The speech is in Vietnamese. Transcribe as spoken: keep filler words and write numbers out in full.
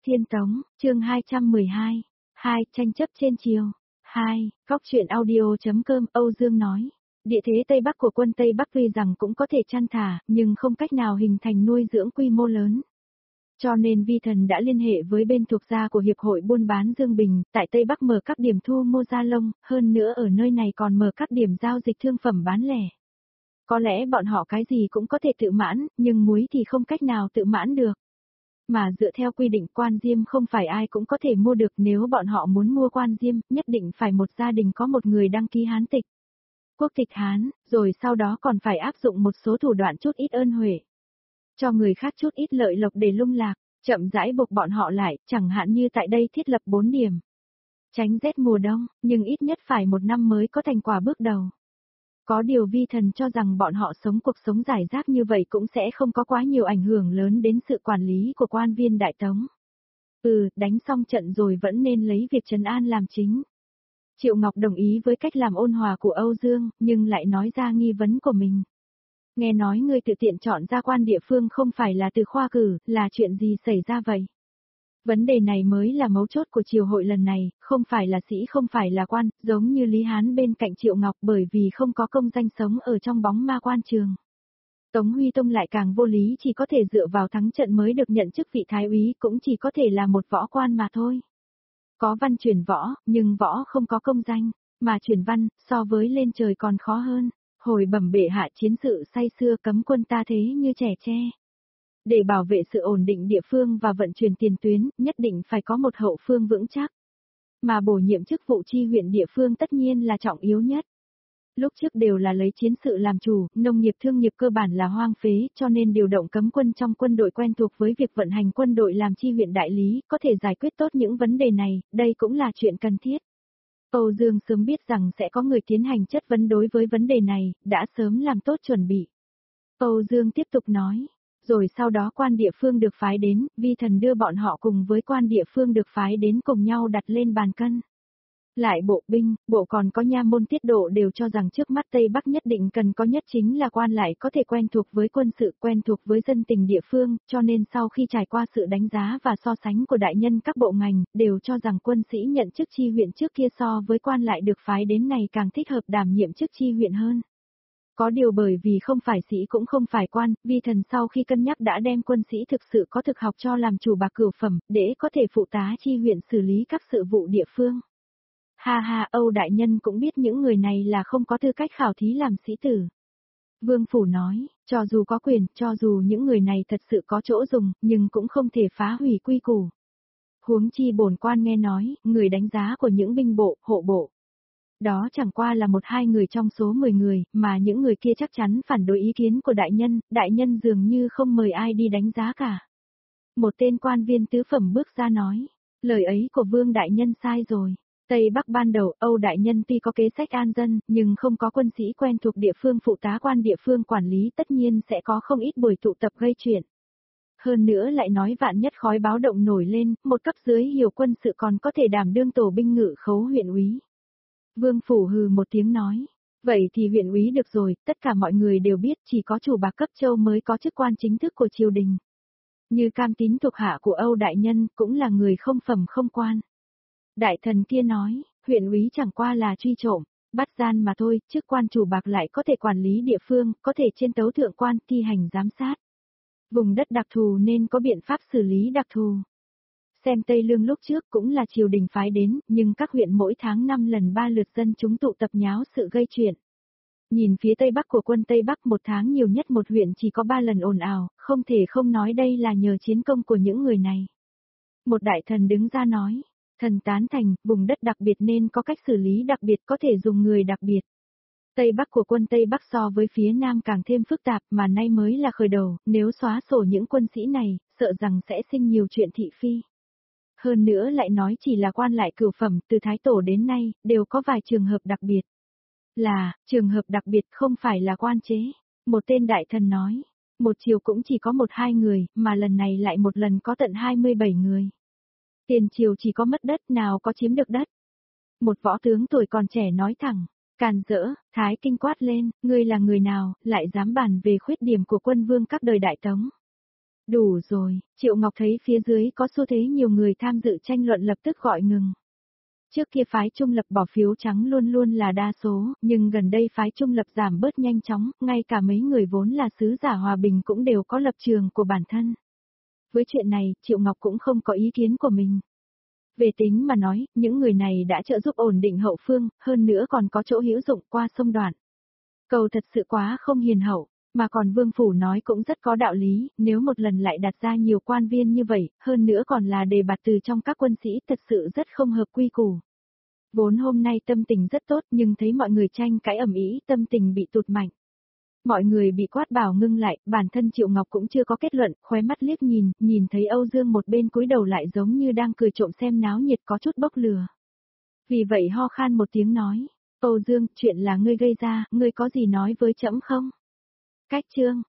Thiên Tống, chương hai trăm mười hai. hai. Tranh chấp trên triều. hai. Góc truyện audio.com Âu Dương nói. Địa thế Tây Bắc của quân Tây Bắc tuy rằng cũng có thể chăn thả, nhưng không cách nào hình thành nuôi dưỡng quy mô lớn. Cho nên Vi Thần đã liên hệ với bên thuộc gia của Hiệp hội Buôn bán Dương Bình, tại Tây Bắc mở các điểm thu mua da lông, hơn nữa ở nơi này còn mở các điểm giao dịch thương phẩm bán lẻ. Có lẽ bọn họ cái gì cũng có thể tự mãn, nhưng muối thì không cách nào tự mãn được. Mà dựa theo quy định quan diêm không phải ai cũng có thể mua được, nếu bọn họ muốn mua quan diêm, nhất định phải một gia đình có một người đăng ký Hán tịch. Quốc tịch Hán, rồi sau đó còn phải áp dụng một số thủ đoạn chút ít ơn huệ. Cho người khác chút ít lợi lộc để lung lạc, chậm rãi buộc bọn họ lại, chẳng hạn như tại đây thiết lập bốn điểm. Tránh rét mùa đông, nhưng ít nhất phải một năm mới có thành quả bước đầu. Có điều Vi Thần cho rằng bọn họ sống cuộc sống giải rác như vậy cũng sẽ không có quá nhiều ảnh hưởng lớn đến sự quản lý của quan viên Đại Tống. Ừ, đánh xong trận rồi vẫn nên lấy việc trấn an làm chính. Triệu Ngọc đồng ý với cách làm ôn hòa của Âu Dương, nhưng lại nói ra nghi vấn của mình. Nghe nói ngươi tự tiện chọn ra quan địa phương không phải là từ khoa cử, là chuyện gì xảy ra vậy? Vấn đề này mới là mấu chốt của triều hội lần này, không phải là sĩ không phải là quan, giống như Lý Hán bên cạnh Triệu Ngọc bởi vì không có công danh sống ở trong bóng ma quan trường. Tống Huy Tông lại càng vô lý, chỉ có thể dựa vào thắng trận mới được nhận chức vị thái úy, cũng chỉ có thể là một võ quan mà thôi. Có văn truyền võ, nhưng võ không có công danh, mà truyền văn, so với lên trời còn khó hơn. Hồi bẩm bệ hạ chiến sự say xưa cấm quân ta thế như trẻ tre. Để bảo vệ sự ổn định địa phương và vận chuyển tiền tuyến, nhất định phải có một hậu phương vững chắc. Mà bổ nhiệm chức vụ chi huyện địa phương tất nhiên là trọng yếu nhất. Lúc trước đều là lấy chiến sự làm chủ, nông nghiệp thương nghiệp cơ bản là hoang phế, cho nên điều động cấm quân trong quân đội quen thuộc với việc vận hành quân đội làm chi huyện đại lý, có thể giải quyết tốt những vấn đề này, đây cũng là chuyện cần thiết. Âu Dương sớm biết rằng sẽ có người tiến hành chất vấn đối với vấn đề này, đã sớm làm tốt chuẩn bị. Âu Dương tiếp tục nói, rồi sau đó quan địa phương được phái đến, Vi Thần đưa bọn họ cùng với quan địa phương được phái đến cùng nhau đặt lên bàn cân. Lại bộ binh, bộ còn có nha môn tiết độ đều cho rằng trước mắt Tây Bắc nhất định cần có nhất chính là quan lại có thể quen thuộc với quân sự, quen thuộc với dân tình địa phương, cho nên sau khi trải qua sự đánh giá và so sánh của đại nhân các bộ ngành, đều cho rằng quân sĩ nhận chức chi huyện trước kia so với quan lại được phái đến này càng thích hợp đảm nhiệm chức chi huyện hơn. Có điều bởi vì không phải sĩ cũng không phải quan, Vi Thần sau khi cân nhắc đã đem quân sĩ thực sự có thực học cho làm chủ bạc cửu phẩm, để có thể phụ tá chi huyện xử lý các sự vụ địa phương. Ha ha, Âu đại nhân cũng biết những người này là không có tư cách khảo thí làm sĩ tử. Vương Phủ nói, cho dù có quyền, cho dù những người này thật sự có chỗ dùng, nhưng cũng không thể phá hủy quy củ. Huống chi bổn quan nghe nói, người đánh giá của những binh bộ, hộ bộ. Đó chẳng qua là một hai người trong số mười người, mà những người kia chắc chắn phản đối ý kiến của đại nhân, đại nhân dường như không mời ai đi đánh giá cả. Một tên quan viên tứ phẩm bước ra nói, lời ấy của Vương đại nhân sai rồi. Tây Bắc ban đầu, Âu đại nhân tuy có kế sách an dân, nhưng không có quân sĩ quen thuộc địa phương phụ tá quan địa phương quản lý tất nhiên sẽ có không ít buổi tụ tập gây chuyện. Hơn nữa lại nói vạn nhất khói báo động nổi lên, một cấp dưới hiểu quân sự còn có thể đảm đương tổ binh ngự khấu huyện úy. Vương Phủ hừ một tiếng nói, vậy thì huyện úy được rồi, tất cả mọi người đều biết chỉ có chủ bạc cấp châu mới có chức quan chính thức của triều đình. Như Cam Tín thuộc hạ của Âu đại nhân cũng là người không phẩm không quan. Đại thần kia nói, huyện úy chẳng qua là truy trộm, bắt gian mà thôi, chức quan chủ bạc lại có thể quản lý địa phương, có thể trên tấu thượng quan thi hành giám sát. Vùng đất đặc thù nên có biện pháp xử lý đặc thù. Xem Tây Lương lúc trước cũng là triều đình phái đến, nhưng các huyện mỗi tháng năm lần ba lượt dân chúng tụ tập nháo sự gây chuyện. Nhìn phía Tây Bắc của quân Tây Bắc một tháng nhiều nhất một huyện chỉ có ba lần ồn ào, không thể không nói đây là nhờ chiến công của những người này. Một đại thần đứng ra nói, thần tán thành, vùng đất đặc biệt nên có cách xử lý đặc biệt có thể dùng người đặc biệt. Tây Bắc của quân Tây Bắc so với phía Nam càng thêm phức tạp mà nay mới là khởi đầu, nếu xóa sổ những quân sĩ này, sợ rằng sẽ sinh nhiều chuyện thị phi. Hơn nữa lại nói chỉ là quan lại cửu phẩm, từ Thái Tổ đến nay, đều có vài trường hợp đặc biệt. Là, trường hợp đặc biệt không phải là quan chế. Một tên đại thần nói, một triều cũng chỉ có một hai người, mà lần này lại một lần có tận hai mươi bảy người. Tiền triều chỉ có mất đất nào có chiếm được đất. Một võ tướng tuổi còn trẻ nói thẳng, càn rỡ, Thái Kinh quát lên, ngươi là người nào, lại dám bàn về khuyết điểm của quân vương các đời Đại Tống. Đủ rồi, Triệu Ngọc thấy phía dưới có xu thế nhiều người tham dự tranh luận lập tức gọi ngừng. Trước kia phái trung lập bỏ phiếu trắng luôn luôn là đa số, nhưng gần đây phái trung lập giảm bớt nhanh chóng, ngay cả mấy người vốn là sứ giả hòa bình cũng đều có lập trường của bản thân. Với chuyện này, Triệu Ngọc cũng không có ý kiến của mình. Về tính mà nói, những người này đã trợ giúp ổn định hậu phương, hơn nữa còn có chỗ hữu dụng qua sông Đoạn. Cầu thật sự quá không hiền hậu, mà còn Vương Phủ nói cũng rất có đạo lý, nếu một lần lại đặt ra nhiều quan viên như vậy, hơn nữa còn là đề bạt từ trong các quân sĩ thật sự rất không hợp quy củ. Vốn hôm nay tâm tình rất tốt nhưng thấy mọi người tranh cãi ầm ĩ, tâm tình bị tụt mạnh. Mọi người bị quát bảo ngưng lại, bản thân Triệu Ngọc cũng chưa có kết luận, khóe mắt liếc nhìn, nhìn thấy Âu Dương một bên cúi đầu lại giống như đang cười trộm xem náo nhiệt có chút bốc lửa. Vì vậy ho khan một tiếng nói, Âu Dương, chuyện là ngươi gây ra, ngươi có gì nói với trẫm không? Cách chương,